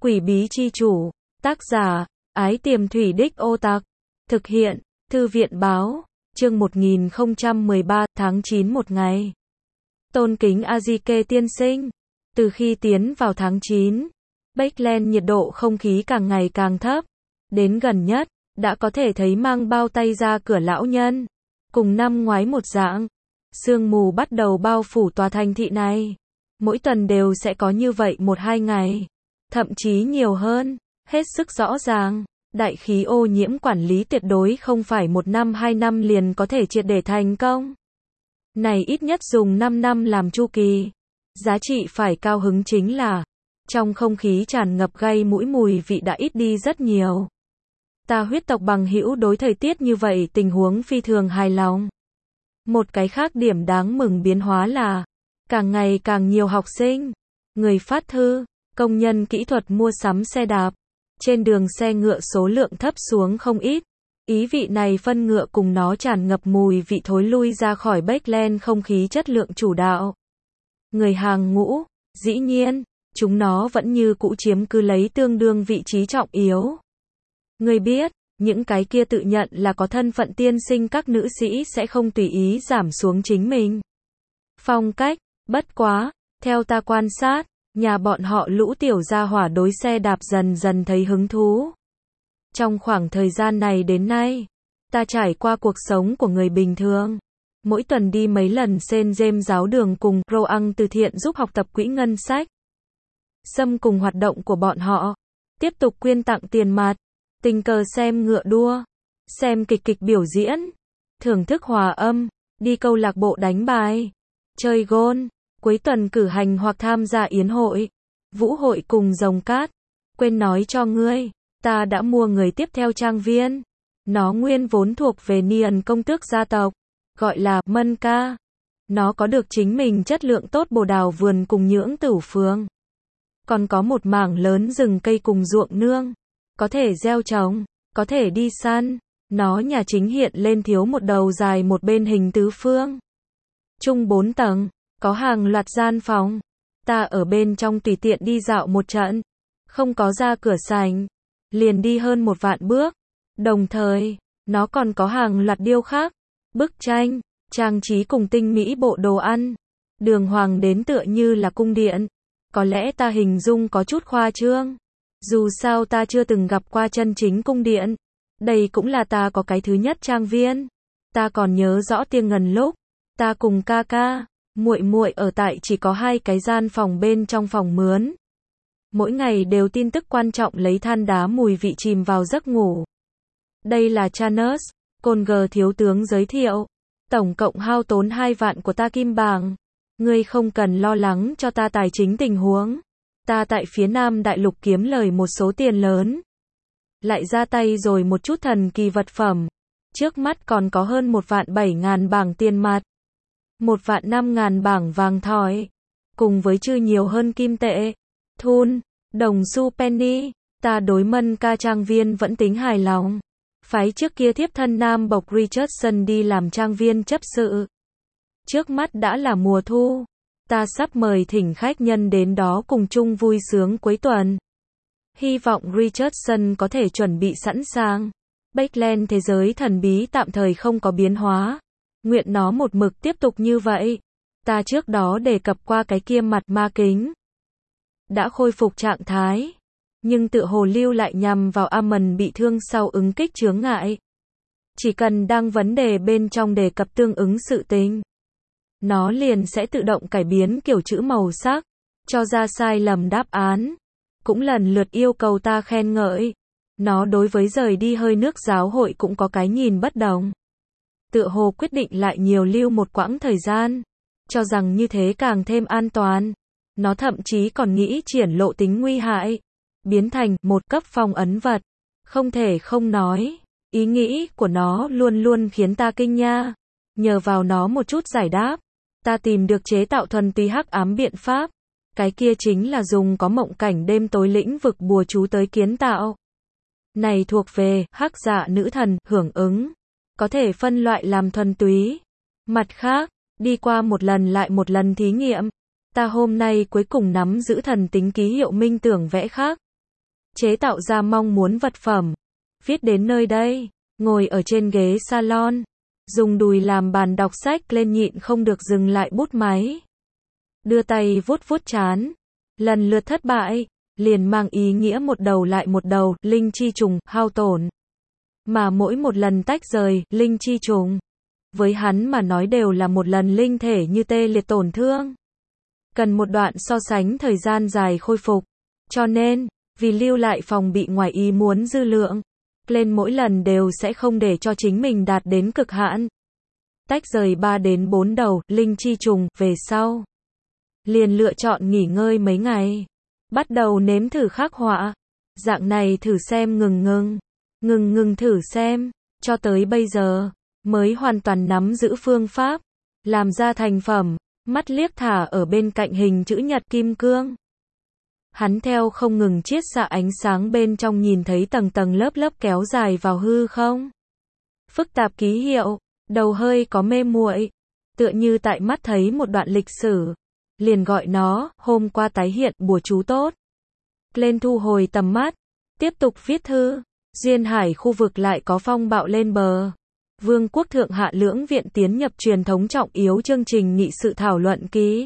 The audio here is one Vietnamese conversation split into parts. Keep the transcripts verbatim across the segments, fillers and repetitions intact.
Quỷ bí chi chủ, tác giả, Ái Tiềm Thủy Đích Ô Tặc, thực hiện, Thư viện báo, chương một nghìn không trăm mười ba, tháng chín một ngày. Tôn kính A-di-kê tiên sinh, từ khi tiến vào tháng chín, Bakeland nhiệt độ không khí càng ngày càng thấp, đến gần nhất, đã có thể thấy mang bao tay ra cửa lão nhân. Cùng năm ngoái một dạng, sương mù bắt đầu bao phủ tòa thành thị này. Mỗi tuần đều sẽ có như vậy một hai ngày, thậm chí nhiều hơn, hết sức rõ ràng. Đại khí ô nhiễm quản lý tuyệt đối không phải một năm hai năm liền có thể triệt để thành công. Này ít nhất dùng năm năm làm chu kỳ. Giá trị phải cao hứng chính là, trong không khí tràn ngập gây mũi mùi vị đã ít đi rất nhiều. Ta huyết tộc bằng hữu đối thời tiết như vậy tình huống phi thường hài lòng. Một cái khác điểm đáng mừng biến hóa là, càng ngày càng nhiều học sinh, người phát thư, công nhân kỹ thuật mua sắm xe đạp. Trên đường xe ngựa số lượng thấp xuống không ít. Ý vị này phân ngựa cùng nó tràn ngập mùi vị thối lui ra khỏi Bakeland không khí chất lượng chủ đạo. Người hàng ngũ, dĩ nhiên, chúng nó vẫn như cũ chiếm cứ lấy tương đương vị trí trọng yếu. Người biết, những cái kia tự nhận là có thân phận tiên sinh các nữ sĩ sẽ không tùy ý giảm xuống chính mình phong cách, bất quá, theo ta quan sát, nhà bọn họ lũ tiểu gia hỏa đối xe đạp dần dần thấy hứng thú. Trong khoảng thời gian này đến nay, ta trải qua cuộc sống của người bình thường. Mỗi tuần đi mấy lần Saint James giáo đường cùng Roang từ thiện giúp học tập quỹ ngân sách. Xâm cùng hoạt động của bọn họ. Tiếp tục quyên tặng tiền mặt. Tình cờ xem ngựa đua. Xem kịch kịch biểu diễn. Thưởng thức hòa âm. Đi câu lạc bộ đánh bài. Chơi gôn. Cuối tuần cử hành hoặc tham gia yến hội, vũ hội cùng rồng cát. Quên nói cho ngươi, ta đã mua người tiếp theo trang viên. Nó nguyên vốn thuộc về Niên công tước gia tộc, gọi là Mân Ca. Nó có được chính mình chất lượng tốt bồ đào vườn cùng nhưỡng tửu phường. Còn có một mảng lớn rừng cây cùng ruộng nương. Có thể gieo trồng, có thể đi săn. Nó nhà chính hiện lên thiếu một đầu dài một bên hình tứ phương. Chung bốn tầng. Có hàng loạt gian phòng. Ta ở bên trong tùy tiện đi dạo một trận. Không có ra cửa sảnh. Liền đi hơn một vạn bước. Đồng thời, nó còn có hàng loạt điêu khắc, bức tranh, trang trí cùng tinh mỹ bộ đồ ăn. Đường hoàng đến tựa như là cung điện. Có lẽ ta hình dung có chút khoa trương. Dù sao ta chưa từng gặp qua chân chính cung điện. Đây cũng là ta có cái thứ nhất trang viên. Ta còn nhớ rõ tiếng ngần lúc. Ta cùng ca ca. Muội muội ở tại chỉ có hai cái gian phòng bên trong phòng mướn. Mỗi ngày đều tin tức quan trọng lấy than đá mùi vị chìm vào giấc ngủ. Đây là Chanus, Conger thiếu tướng giới thiệu. Tổng cộng hao tốn hai vạn của ta kim bảng. Ngươi không cần lo lắng cho ta tài chính tình huống. Ta tại phía Nam Đại Lục kiếm lời một số tiền lớn. Lại ra tay rồi một chút thần kỳ vật phẩm. Trước mắt còn có hơn một vạn bảy ngàn bảng tiền mặt. Một vạn năm ngàn bảng vàng thỏi, cùng với chưa nhiều hơn kim tệ, thun, đồng xu penny, ta đối Mân Ca trang viên vẫn tính hài lòng. Phái trước kia thiếp thân Nam Bộc Richardson đi làm trang viên chấp sự. Trước mắt đã là mùa thu, ta sắp mời thỉnh khách nhân đến đó cùng chung vui sướng cuối tuần. Hy vọng Richardson có thể chuẩn bị sẵn sàng. Bakeland thế giới thần bí tạm thời không có biến hóa. Nguyện nó một mực tiếp tục như vậy. Ta trước đó đề cập qua cái kia mặt ma kính. Đã khôi phục trạng thái. Nhưng tự hồ lưu lại nhằm vào Amon bị thương sau ứng kích chướng ngại. Chỉ cần đang vấn đề bên trong đề cập tương ứng sự tình. Nó liền sẽ tự động cải biến kiểu chữ màu sắc. Cho ra sai lầm đáp án. Cũng lần lượt yêu cầu ta khen ngợi. Nó đối với rời đi hơi nước giáo hội cũng có cái nhìn bất đồng. Tựa hồ quyết định lại nhiều lưu một quãng thời gian, cho rằng như thế càng thêm an toàn. Nó thậm chí còn nghĩ triển lộ tính nguy hại, biến thành một cấp phong ấn vật. Không thể không nói, ý nghĩ của nó luôn luôn khiến ta kinh nha. Nhờ vào nó một chút giải đáp, ta tìm được chế tạo thuần túy hắc ám biện pháp. Cái kia chính là dùng có mộng cảnh đêm tối lĩnh vực bùa chú tới kiến tạo. Này thuộc về hắc dạ nữ thần hưởng ứng. Có thể phân loại làm thuần túy. Mặt khác, đi qua một lần lại một lần thí nghiệm, ta hôm nay cuối cùng nắm giữ thần tính ký hiệu minh tưởng vẽ khác. chế tạo ra mong muốn vật phẩm. Viết đến nơi đây, ngồi ở trên ghế salon, dùng đùi làm bàn đọc sách lên nhịn không được dừng lại bút máy. Đưa tay vuốt vuốt trán, lần lượt thất bại, liền mang ý nghĩa một đầu lại một đầu, linh chi trùng, hao tổn. Mà mỗi một lần tách rời, linh chi trùng, với hắn mà nói đều là một lần linh thể như tê liệt tổn thương. Cần một đoạn so sánh thời gian dài khôi phục. Cho nên, vì lưu lại phòng bị ngoài ý muốn dư lượng, lên mỗi lần đều sẽ không để cho chính mình đạt đến cực hạn. Tách rời ba đến bốn đầu, linh chi trùng, về sau. Liền lựa chọn nghỉ ngơi mấy ngày. Bắt đầu nếm thử khắc họa. Dạng này thử xem ngừng ngừng. Ngừng ngừng thử xem. Cho tới bây giờ, mới hoàn toàn nắm giữ phương pháp. Làm ra thành phẩm. Mắt liếc thả ở bên cạnh hình chữ nhật kim cương. Hắn theo không ngừng chiết xạ ánh sáng bên trong nhìn thấy tầng tầng lớp lớp kéo dài vào hư không. Phức tạp ký hiệu, đầu hơi có mê muội, tựa như tại mắt thấy một đoạn lịch sử. Liền gọi nó, hôm qua tái hiện, bùa chú tốt. Lên thu hồi tầm mắt, tiếp tục viết thư. Duyên Hải khu vực lại có phong bạo lên bờ. Vương quốc Thượng Hạ lưỡng viện tiến nhập truyền thống trọng yếu chương trình nghị sự thảo luận ký.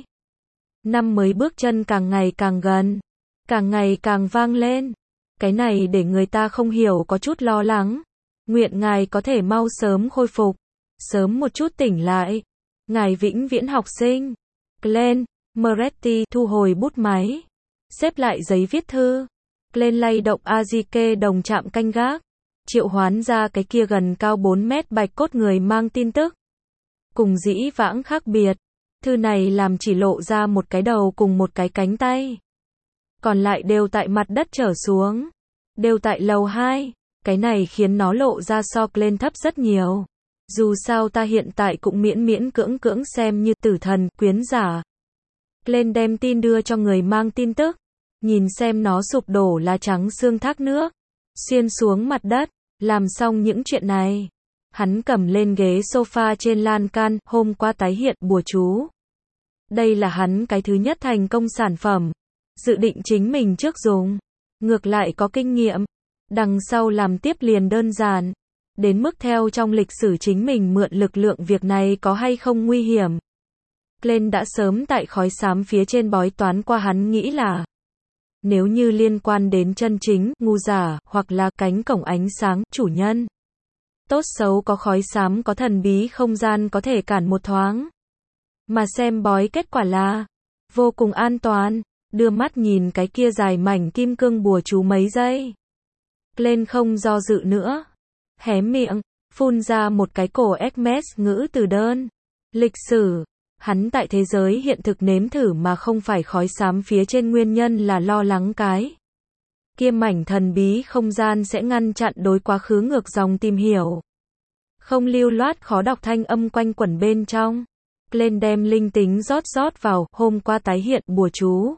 Năm mới bước chân càng ngày càng gần, càng ngày càng vang lên. Cái này để người ta không hiểu có chút lo lắng. Nguyện ngài có thể mau sớm khôi phục, sớm một chút tỉnh lại. Ngài vĩnh viễn học sinh. Glenn Moretti thu hồi bút máy, xếp lại giấy viết thư. Glenn lay động Azike đồng chạm canh gác, triệu hoán ra cái kia gần cao bốn mét bạch cốt người mang tin tức. Cùng dĩ vãng khác biệt, thư này làm chỉ lộ ra một cái đầu cùng một cái cánh tay. Còn lại đều tại mặt đất trở xuống, đều tại lầu hai. Cái này khiến nó lộ ra so lên thấp rất nhiều. Dù sao ta hiện tại cũng miễn miễn cưỡng cưỡng xem như tử thần, quyến giả. Lên đem tin đưa cho người mang tin tức. Nhìn xem nó sụp đổ lá trắng xương thác nước. Xuyên xuống mặt đất. Làm xong những chuyện này. Hắn cầm lên ghế sofa trên lan can, hôm qua tái hiện, bùa chú. Đây là hắn cái thứ nhất thành công sản phẩm. Dự định chính mình trước dùng. Ngược lại có kinh nghiệm. Đằng sau làm tiếp liền đơn giản. Đến mức theo trong lịch sử chính mình mượn lực lượng việc này có hay không nguy hiểm. Glenn đã sớm tại khói xám phía trên bói toán qua, hắn nghĩ là nếu như liên quan đến chân chính, ngu giả, hoặc là cánh cổng ánh sáng, chủ nhân. Tốt xấu có khói xám, có thần bí không gian có thể cản một thoáng. Mà xem bói kết quả là vô cùng an toàn. Đưa mắt nhìn cái kia dài mảnh kim cương bùa chú mấy giây. Glenn không do dự nữa. Hé miệng, phun ra một cái cổ Hermes ngữ từ đơn. Lịch sử. Hắn tại thế giới hiện thực nếm thử mà không phải khói xám phía trên, nguyên nhân là lo lắng cái kia mảnh thần bí không gian sẽ ngăn chặn đối quá khứ ngược dòng tìm hiểu. Không lưu loát khó đọc thanh âm quanh quẩn bên trong. Glenn đem linh tính rót rót vào, hôm qua tái hiện, bùa chú.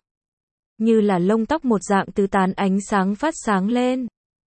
Như là lông tóc một dạng tứ tán ánh sáng phát sáng lên.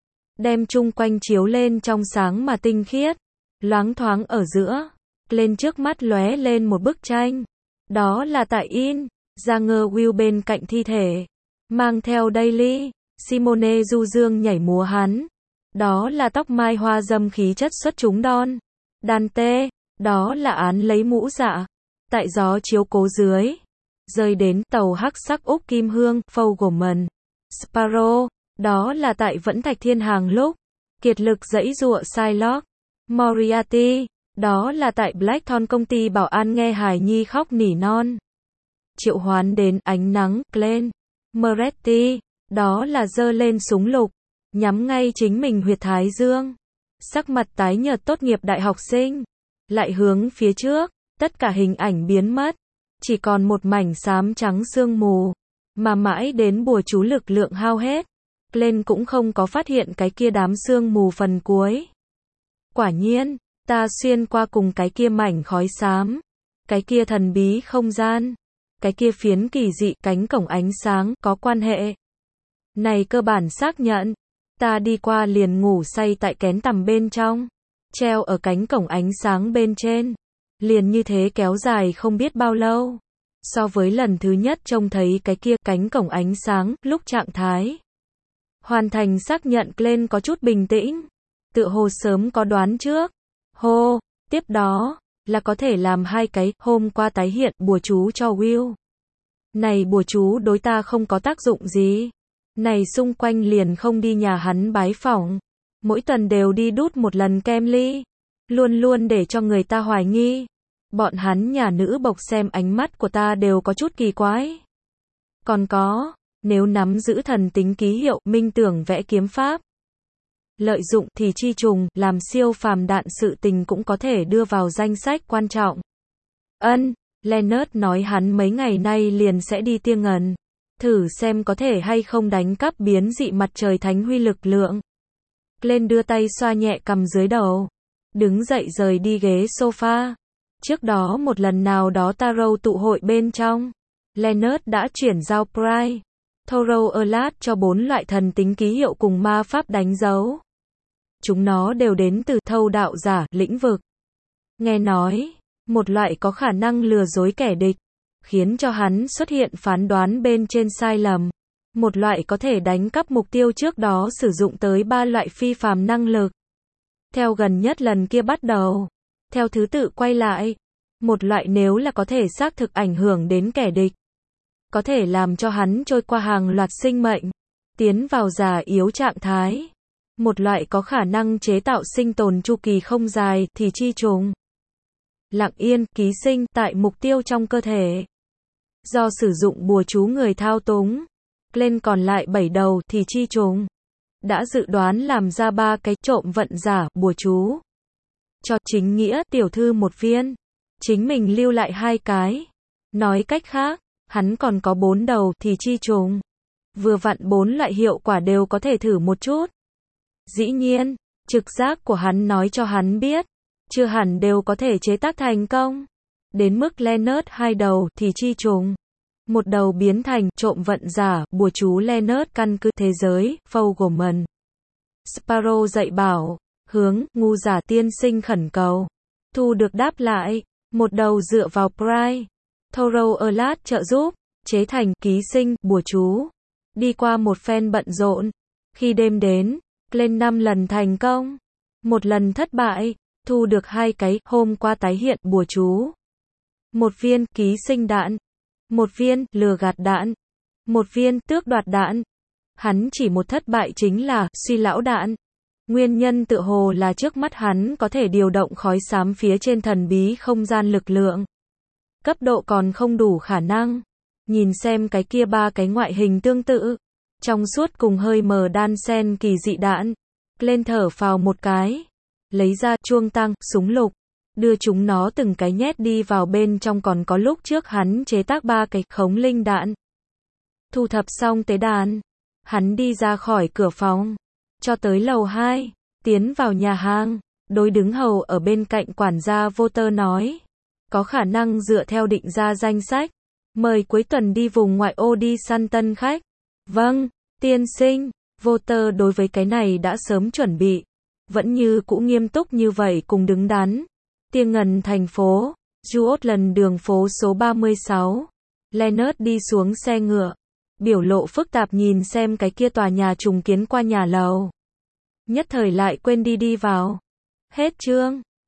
Đem chung quanh chiếu lên trong sáng mà tinh khiết. Loáng thoáng ở giữa. Lên trước mắt lóe lên một bức tranh. Đó là tại in, ra ngơ Will bên cạnh thi thể. Mang theo Daily, Simone du dương nhảy múa hắn. Đó là tóc mai hoa dâm khí chất xuất chúng đon. Dante, đó là án lấy mũ dạ. Tại gió chiếu cố dưới. Rơi đến tàu hắc sắc Úc Kim Hương, Fogelman. Sparrow, đó là tại vẫn thạch thiên hàng lúc. Kiệt lực dãy dụa Psylocke. Moriarty. Đó là tại Blackthorn công ty bảo an nghe hài nhi khóc nỉ non. Triệu hoán đến ánh nắng, Glenn Moretti. Đó là giơ lên súng lục. Nhắm ngay chính mình huyệt thái dương. Sắc mặt tái nhợt tốt nghiệp đại học sinh. Lại hướng phía trước. Tất cả hình ảnh biến mất. Chỉ còn một mảnh xám trắng sương mù. Mà mãi đến bùa chú lực lượng hao hết. Glenn cũng không có phát hiện cái kia đám sương mù phần cuối. Quả nhiên. Ta xuyên qua cùng cái kia mảnh khói xám, cái kia thần bí không gian, cái kia phiến kỳ dị cánh cổng ánh sáng có quan hệ. Này cơ bản xác nhận, ta đi qua liền ngủ say tại kén tằm bên trong, treo ở cánh cổng ánh sáng bên trên, liền như thế kéo dài không biết bao lâu. So với lần thứ nhất trông thấy cái kia cánh cổng ánh sáng, lúc trạng thái Hoàn thành xác nhận, Glenn có chút bình tĩnh. Tựa hồ sớm có đoán trước. Hô, tiếp đó, là có thể làm hai cái, hôm qua tái hiện bùa chú cho Will. Này bùa chú đối ta không có tác dụng gì. Này xung quanh liền không đi nhà hắn bái phỏng. Mỗi tuần đều đi đút một lần kem ly. Luôn luôn để cho người ta hoài nghi. Bọn hắn nhà nữ bộc xem ánh mắt của ta đều có chút kỳ quái. Còn có, nếu nắm giữ thần tính ký hiệu, minh tưởng vẽ kiếm pháp. Lợi dụng thì chi trùng, làm siêu phàm đạn sự tình cũng có thể đưa vào danh sách quan trọng. Ân, Leonard nói hắn mấy ngày nay liền sẽ đi Tia Ngần. Thử xem có thể hay không đánh cắp biến dị mặt trời thánh huy lực lượng. Glenn đưa tay xoa nhẹ cằm dưới đầu. Đứng dậy rời đi ghế sofa. Trước đó một lần nào đó Tarot tụ hội bên trong. Leonard đã chuyển giao Pride, Thorough Alert cho bốn loại thần tính ký hiệu cùng ma pháp đánh dấu. Chúng nó đều đến từ thâu đạo giả, lĩnh vực. Nghe nói, một loại có khả năng lừa dối kẻ địch, khiến cho hắn xuất hiện phán đoán bên trên sai lầm. Một loại có thể đánh cắp mục tiêu trước đó sử dụng tới ba loại phi phàm năng lực. Theo gần nhất lần kia bắt đầu, theo thứ tự quay lại. Một loại nếu là có thể xác thực ảnh hưởng đến kẻ địch, có thể làm cho hắn trôi qua hàng loạt sinh mệnh, tiến vào già yếu trạng thái. Một loại có khả năng chế tạo sinh tồn chu kỳ không dài, thì chi trùng. Lặng yên, ký sinh, tại mục tiêu trong cơ thể. Do sử dụng bùa chú người thao túng, lên còn lại bảy đầu, thì chi trùng. Đã dự đoán làm ra ba cái trộm vận giả, bùa chú. Cho chính nghĩa, tiểu thư một viên. Chính mình lưu lại hai cái. Nói cách khác, hắn còn có bốn đầu, thì chi trùng. Vừa vặn bốn loại hiệu quả đều có thể thử một chút. Dĩ nhiên, trực giác của hắn nói cho hắn biết, chưa hẳn đều có thể chế tác thành công. Đến mức Leonard hai đầu, thì chi trùng. Một đầu biến thành trộm vận giả, bùa chú Leonard căn cứ thế giới, Fogelman. Sparrow dạy bảo, hướng, ngu giả tiên sinh khẩn cầu. Thu được đáp lại, một đầu dựa vào Pride, Thorough Alert trợ giúp, chế thành ký sinh, bùa chú. Đi qua một phen bận rộn, khi đêm đến, lên năm lần thành công, một lần thất bại, thu được hai cái, hôm qua tái hiện, bùa chú. Một viên, ký sinh đạn. Một viên, lừa gạt đạn. Một viên, tước đoạt đạn. Hắn chỉ một thất bại chính là, suy lão đạn. Nguyên nhân tự hồ là trước mắt hắn có thể điều động khói xám phía trên thần bí không gian lực lượng. Cấp độ còn không đủ khả năng. Nhìn xem cái kia ba cái ngoại hình tương tự. Trong suốt cùng hơi mờ đan sen kỳ dị đạn. Lên thở phào một cái. Lấy ra chuông tăng, súng lục. Đưa chúng nó từng cái nhét đi vào bên trong, còn có lúc trước hắn chế tác ba cái khống linh đạn. Thu thập xong tế đàn. Hắn đi ra khỏi cửa phòng. Cho tới lầu hai. Tiến vào nhà hàng. Đối đứng hầu ở bên cạnh quản gia Voter nói. Có khả năng dựa theo định ra danh sách. Mời cuối tuần đi vùng ngoại ô đi săn tân khách. Vâng, tiên sinh. Voter đối với cái này đã sớm chuẩn bị. Vẫn như cũ nghiêm túc như vậy cùng đứng đắn. Tia Ngần thành phố, Juotland đường phố số ba mươi sáu. Leonard đi xuống xe ngựa. Biểu lộ phức tạp nhìn xem cái kia tòa nhà trùng kiến qua nhà lầu. Nhất thời lại quên đi đi vào. Hết chương.